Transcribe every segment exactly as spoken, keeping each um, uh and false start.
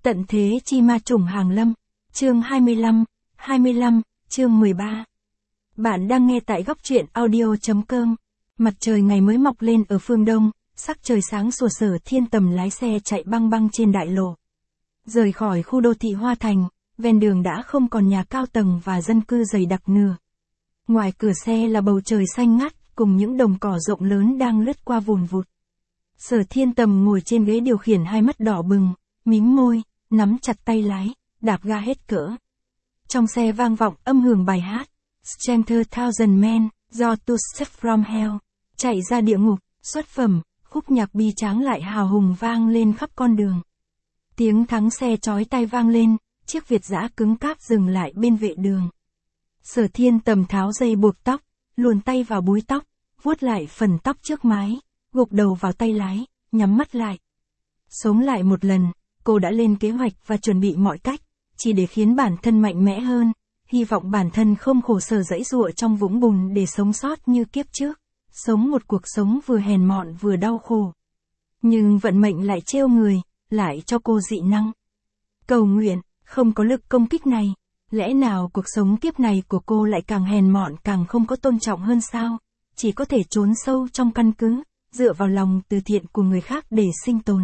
Tận thế chi ma trùng hàng lâm. Chương hai mươi lăm, hai mươi lăm, chương mười ba. Bạn đang nghe tại góc truyện audio.com. Mặt trời ngày mới mọc lên ở phương đông, sắc trời sáng sủa. Sở Thiên Tầm lái xe chạy băng băng trên đại lộ. Rời khỏi khu đô thị Hoa Thành, ven đường đã không còn nhà cao tầng và dân cư dày đặc nữa. Ngoài cửa xe là bầu trời xanh ngắt, cùng những đồng cỏ rộng lớn đang lướt qua vùn vụt. Sở Thiên Tầm ngồi trên ghế điều khiển, hai mắt đỏ bừng, mím môi, nắm chặt tay lái, đạp ga hết cỡ. Trong xe vang vọng âm hưởng bài hát Stranger Thousand Men do To Save From Hell, chạy ra địa ngục, xuất phẩm. Khúc nhạc bi tráng lại hào hùng vang lên khắp con đường. Tiếng thắng xe chói tai vang lên, chiếc Việt dã cứng cáp dừng lại bên vệ đường. Sở Thiên Tầm tháo dây buộc tóc, luồn tay vào búi tóc, vuốt lại phần tóc trước mái, gục đầu vào tay lái, nhắm mắt lại. Sống lại một lần, cô đã lên kế hoạch và chuẩn bị mọi cách, chỉ để khiến bản thân mạnh mẽ hơn, hy vọng bản thân không khổ sở giãy giụa trong vũng bùn để sống sót như kiếp trước, sống một cuộc sống vừa hèn mọn vừa đau khổ. Nhưng vận mệnh lại trêu người, lại cho cô dị năng. Cầu nguyện, không có lực công kích này, lẽ nào cuộc sống kiếp này của cô lại càng hèn mọn càng không có tôn trọng hơn sao? Chỉ có thể trốn sâu trong căn cứ, dựa vào lòng từ thiện của người khác để sinh tồn.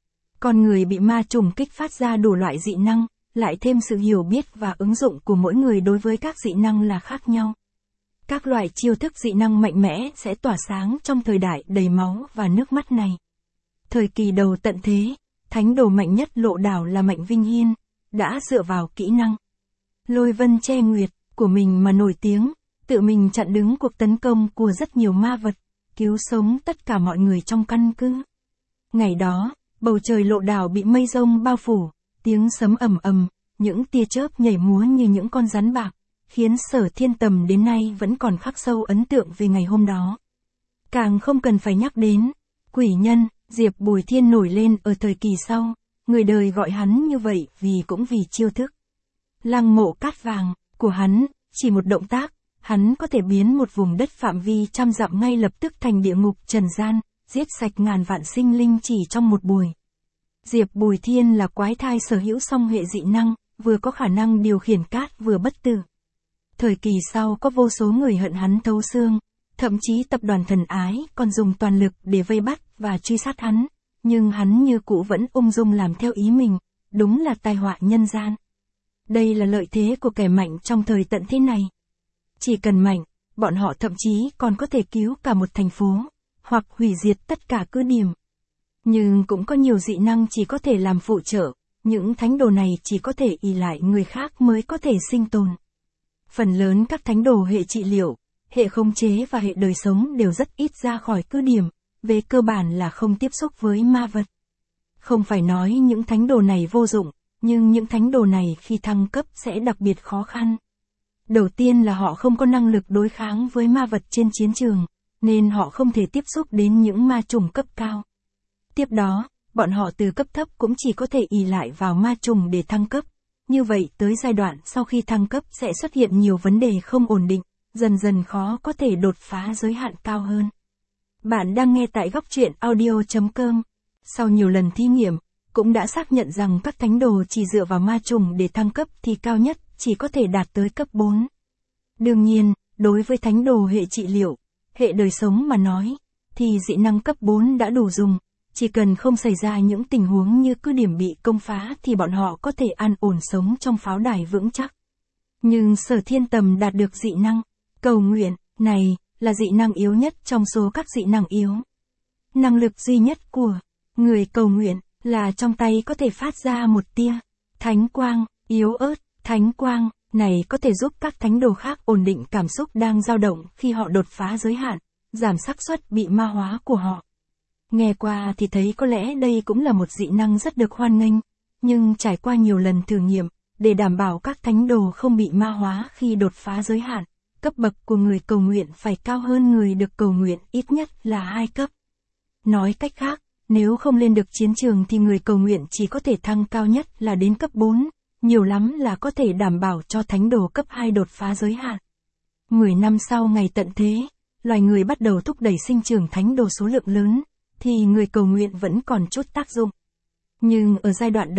Con người bị ma trùng kích phát ra đủ loại dị năng, lại thêm sự hiểu biết và ứng dụng của mỗi người đối với các dị năng là khác nhau. Các loại chiêu thức dị năng mạnh mẽ sẽ tỏa sáng trong thời đại đầy máu và nước mắt này. Thời kỳ đầu tận thế, thánh đồ mạnh nhất Lộ Đảo là Mạnh Vinh Hiên, đã dựa vào kỹ năng Lôi Vân Che Nguyệt của mình mà nổi tiếng, tự mình chặn đứng cuộc tấn công của rất nhiều ma vật, cứu sống tất cả mọi người trong căn cứ. Ngày đó, bầu trời Lộ Đảo bị mây rông bao phủ, tiếng sấm ầm ầm, những tia chớp nhảy múa như những con rắn bạc, khiến Sở Thiên Tầm đến nay vẫn còn khắc sâu ấn tượng về ngày hôm đó. Càng không cần phải nhắc đến, quỷ nhân, Diệp Bùi Thiên nổi lên ở thời kỳ sau, người đời gọi hắn như vậy vì cũng vì chiêu thức Lăng Mộ Cát Vàng của hắn, chỉ một động tác, hắn có thể biến một vùng đất phạm vi trăm dặm ngay lập tức thành địa ngục trần gian, giết sạch ngàn vạn sinh linh chỉ trong một buổi. Diệp Bùi Thiên là quái thai sở hữu song hệ dị năng, vừa có khả năng điều khiển cát vừa bất tử. Thời kỳ sau có vô số người hận hắn thấu xương, thậm chí tập đoàn Thần Ái còn dùng toàn lực để vây bắt và truy sát hắn, nhưng hắn như cũ vẫn ung dung làm theo ý mình, đúng là tai họa nhân gian. Đây là lợi thế của kẻ mạnh trong thời tận thế này. Chỉ cần mạnh, bọn họ thậm chí còn có thể cứu cả một thành phố, hoặc hủy diệt tất cả cứ điểm. Nhưng cũng có nhiều dị năng chỉ có thể làm phụ trợ, những thánh đồ này chỉ có thể ỷ lại người khác mới có thể sinh tồn. Phần lớn các thánh đồ hệ trị liệu, hệ khống chế và hệ đời sống đều rất ít ra khỏi cứ điểm, về cơ bản là không tiếp xúc với ma vật. Không phải nói những thánh đồ này vô dụng, nhưng những thánh đồ này khi thăng cấp sẽ đặc biệt khó khăn. Đầu tiên là họ không có năng lực đối kháng với ma vật trên chiến trường, nên họ không thể tiếp xúc đến những ma trùng cấp cao. Tiếp đó, bọn họ từ cấp thấp cũng chỉ có thể ỷ lại vào ma trùng để thăng cấp. Như vậy tới giai đoạn sau khi thăng cấp sẽ xuất hiện nhiều vấn đề không ổn định, dần dần khó có thể đột phá giới hạn cao hơn. Bạn đang nghe tại góc truyện audio.com. Sau nhiều lần thí nghiệm, cũng đã xác nhận rằng các thánh đồ chỉ dựa vào ma trùng để thăng cấp thì cao nhất chỉ có thể đạt tới cấp bốn. Đương nhiên, đối với thánh đồ hệ trị liệu, hệ đời sống mà nói, thì dị năng cấp bốn đã đủ dùng. Chỉ cần không xảy ra những tình huống như cứ điểm bị công phá thì bọn họ có thể an ổn sống trong pháo đài vững chắc. Nhưng Sở Thiên Tầm đạt được dị năng cầu nguyện này là dị năng yếu nhất trong số các dị năng yếu. Năng lực duy nhất của người cầu nguyện là trong tay có thể phát ra một tia thánh quang yếu ớt. Thánh quang này có thể giúp các thánh đồ khác ổn định cảm xúc đang dao động khi họ đột phá giới hạn, giảm xác suất bị ma hóa của họ. Nghe qua thì thấy có lẽ đây cũng là một dị năng rất được hoan nghênh, nhưng trải qua nhiều lần thử nghiệm, để đảm bảo các thánh đồ không bị ma hóa khi đột phá giới hạn, cấp bậc của người cầu nguyện phải cao hơn người được cầu nguyện ít nhất là hai cấp. Nói cách khác, nếu không lên được chiến trường thì người cầu nguyện chỉ có thể thăng cao nhất là đến cấp bốn, nhiều lắm là có thể đảm bảo cho thánh đồ cấp hai đột phá giới hạn. mười năm sau ngày tận thế, loài người bắt đầu thúc đẩy sinh trưởng thánh đồ số lượng lớn, thì người cầu nguyện vẫn còn chút tác dụng. Nhưng ở giai đoạn đầu,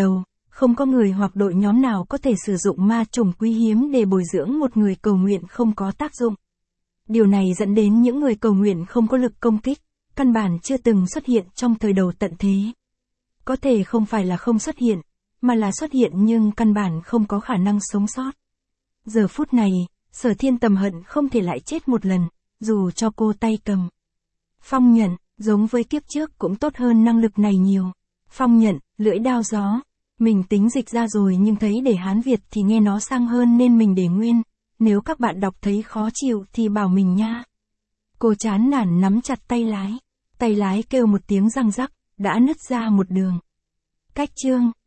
Không có người hoặc đội nhóm nào có thể sử dụng ma trùng quý hiếm để bồi dưỡng một người cầu nguyện không có tác dụng. Điều này dẫn đến những người cầu nguyện không có lực công kích, căn bản chưa từng xuất hiện trong thời đầu tận thế. Có thể không phải là không xuất hiện, mà là xuất hiện nhưng căn bản không có khả năng sống sót. Giờ phút này, Sở Thiên Tầm hận không thể lại chết một lần, dù cho cô tay cầm. Phong nhận, giống với kiếp trước cũng tốt hơn năng lực này nhiều. Phong nhận, lưỡi đao gió. Mình tính dịch ra rồi nhưng thấy để Hán Việt thì nghe nó sang hơn nên mình để nguyên. Nếu các bạn đọc thấy khó chịu thì bảo mình nha. Cô chán nản nắm chặt tay lái. Tay lái kêu một tiếng răng rắc, đã nứt ra một đường. Cách chương.